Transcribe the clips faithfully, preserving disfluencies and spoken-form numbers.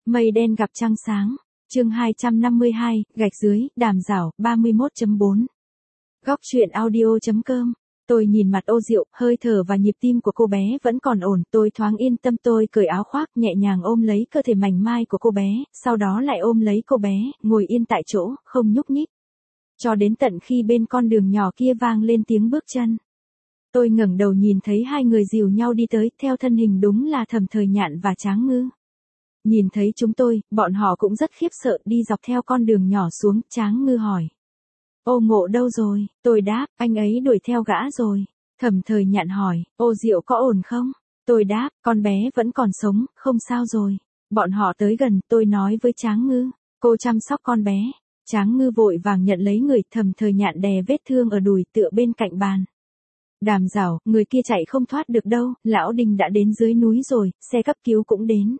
Mây đen gặp trăng sáng. Chương hai trăm năm mươi hai, gạch dưới, Đàm Giảo, ba mươi mốt chấm bốn. Góc truyện audio chấm com. Tôi nhìn mặt Ô Diệu, hơi thở và nhịp tim của cô bé vẫn còn ổn, tôi thoáng yên tâm, tôi cởi áo khoác, nhẹ nhàng ôm lấy cơ thể mảnh mai của cô bé, sau đó lại ôm lấy cô bé, ngồi yên tại chỗ, không nhúc nhích. Cho đến tận khi bên con đường nhỏ kia vang lên tiếng bước chân. Tôi ngẩng đầu nhìn thấy hai người dìu nhau đi tới, theo thân hình đúng là Thẩm Thời Nhạn và Tráng Ngư. Nhìn thấy chúng tôi, bọn họ cũng rất khiếp sợ, đi dọc theo con đường nhỏ xuống. Tráng Ngư hỏi: Ô Ngộ đâu rồi? Tôi đáp: anh ấy đuổi theo gã rồi. Thẩm Thời Nhạn hỏi: Ô Diệu có ổn không? Tôi đáp: con bé vẫn còn sống, không sao rồi. Bọn họ tới gần, tôi nói với Tráng Ngư: cô chăm sóc con bé. Tráng Ngư vội vàng nhận lấy người. Thẩm Thời Nhạn đè vết thương ở đùi tựa bên cạnh bàn. Đàm Giảo, người kia chạy không thoát được đâu, lão Đình đã đến dưới núi rồi, xe cấp cứu cũng đến.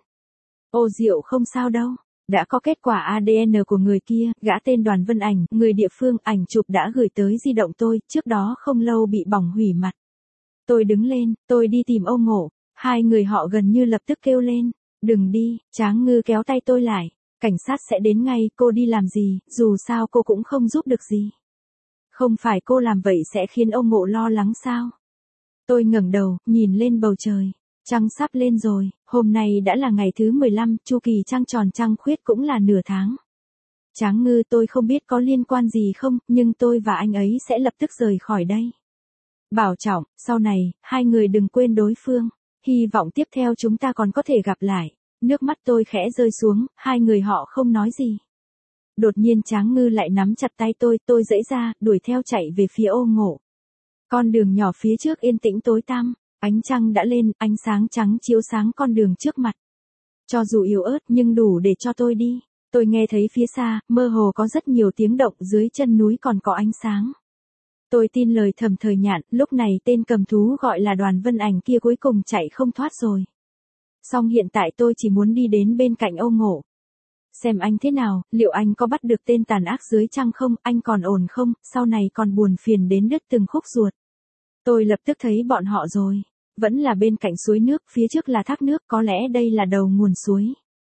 Ô Diệu không sao đâu, đã có kết quả a đê en của người kia, gã tên Đoàn Vân Ảnh, người địa phương, ảnh chụp đã gửi tới di động tôi, trước đó không lâu bị bỏng hủy mặt. Tôi đứng lên, tôi đi tìm Ô Ngộ, hai người họ gần như lập tức kêu lên: đừng đi. Tráng Ngư kéo tay tôi lại: cảnh sát sẽ đến ngay, cô đi làm gì, dù sao cô cũng không giúp được gì. Không phải cô làm vậy sẽ khiến Ô Ngộ lo lắng sao? Tôi ngẩng đầu, nhìn lên bầu trời. Trăng sắp lên rồi, hôm nay đã là ngày thứ mười lăm, chu kỳ trăng tròn trăng khuyết cũng là nửa tháng. Tráng Ngư, tôi không biết có liên quan gì không, nhưng tôi và anh ấy sẽ lập tức rời khỏi đây. Bảo trọng, sau này, hai người đừng quên đối phương. Hy vọng tiếp theo chúng ta còn có thể gặp lại. Nước mắt tôi khẽ rơi xuống, hai người họ không nói gì. Đột nhiên Tráng Ngư lại nắm chặt tay tôi, tôi giãy ra, đuổi theo chạy về phía Ô Ngộ. Con đường nhỏ phía trước yên tĩnh tối tăm, ánh trăng đã lên, ánh sáng trắng chiếu sáng con đường trước mặt. Cho dù yếu ớt nhưng đủ để cho tôi đi. Tôi nghe thấy phía xa, mơ hồ có rất nhiều tiếng động, dưới chân núi còn có ánh sáng. Tôi tin lời Thẩm Thời Nhạn, lúc này tên cầm thú gọi là Đoàn Vân Ảnh kia cuối cùng chạy không thoát rồi. Song hiện tại tôi chỉ muốn đi đến bên cạnh Ô Ngộ. Xem anh thế nào, liệu anh có bắt được tên tàn ác dưới trăng không, anh còn ổn không, sau này còn buồn phiền đến đứt từng khúc ruột. Tôi lập tức thấy bọn họ rồi. Vẫn là bên cạnh suối nước, phía trước là thác nước, có lẽ đây là đầu nguồn suối.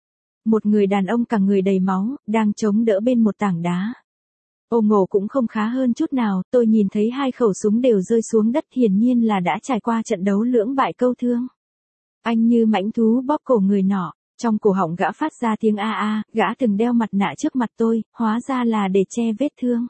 Một người đàn ông cả người đầy máu, đang chống đỡ bên một tảng đá. Ô Ngộ cũng không khá hơn chút nào, tôi nhìn thấy hai khẩu súng đều rơi xuống đất, hiển nhiên là đã trải qua trận đấu lưỡng bại câu thương. Anh như mãnh thú bóp cổ người nọ, trong cổ họng gã phát ra tiếng a a, gã từng đeo mặt nạ trước mặt tôi, hóa ra là để che vết thương.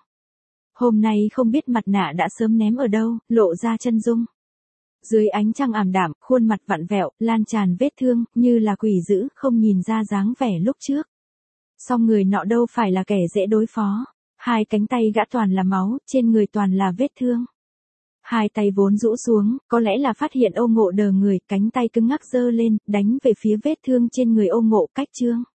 Hôm nay không biết mặt nạ đã sớm ném ở đâu, lộ ra chân dung. Dưới ánh trăng ảm đạm, khuôn mặt vặn vẹo, lan tràn vết thương, như là quỷ dữ, không nhìn ra dáng vẻ lúc trước. Song người nọ đâu phải là kẻ dễ đối phó. Hai cánh tay gã toàn là máu, trên người toàn là vết thương. Hai tay vốn rũ xuống, có lẽ là phát hiện Ô Ngộ đờ người, cánh tay cứng ngắc giơ lên, đánh về phía vết thương trên người Ô Ngộ, cách chương.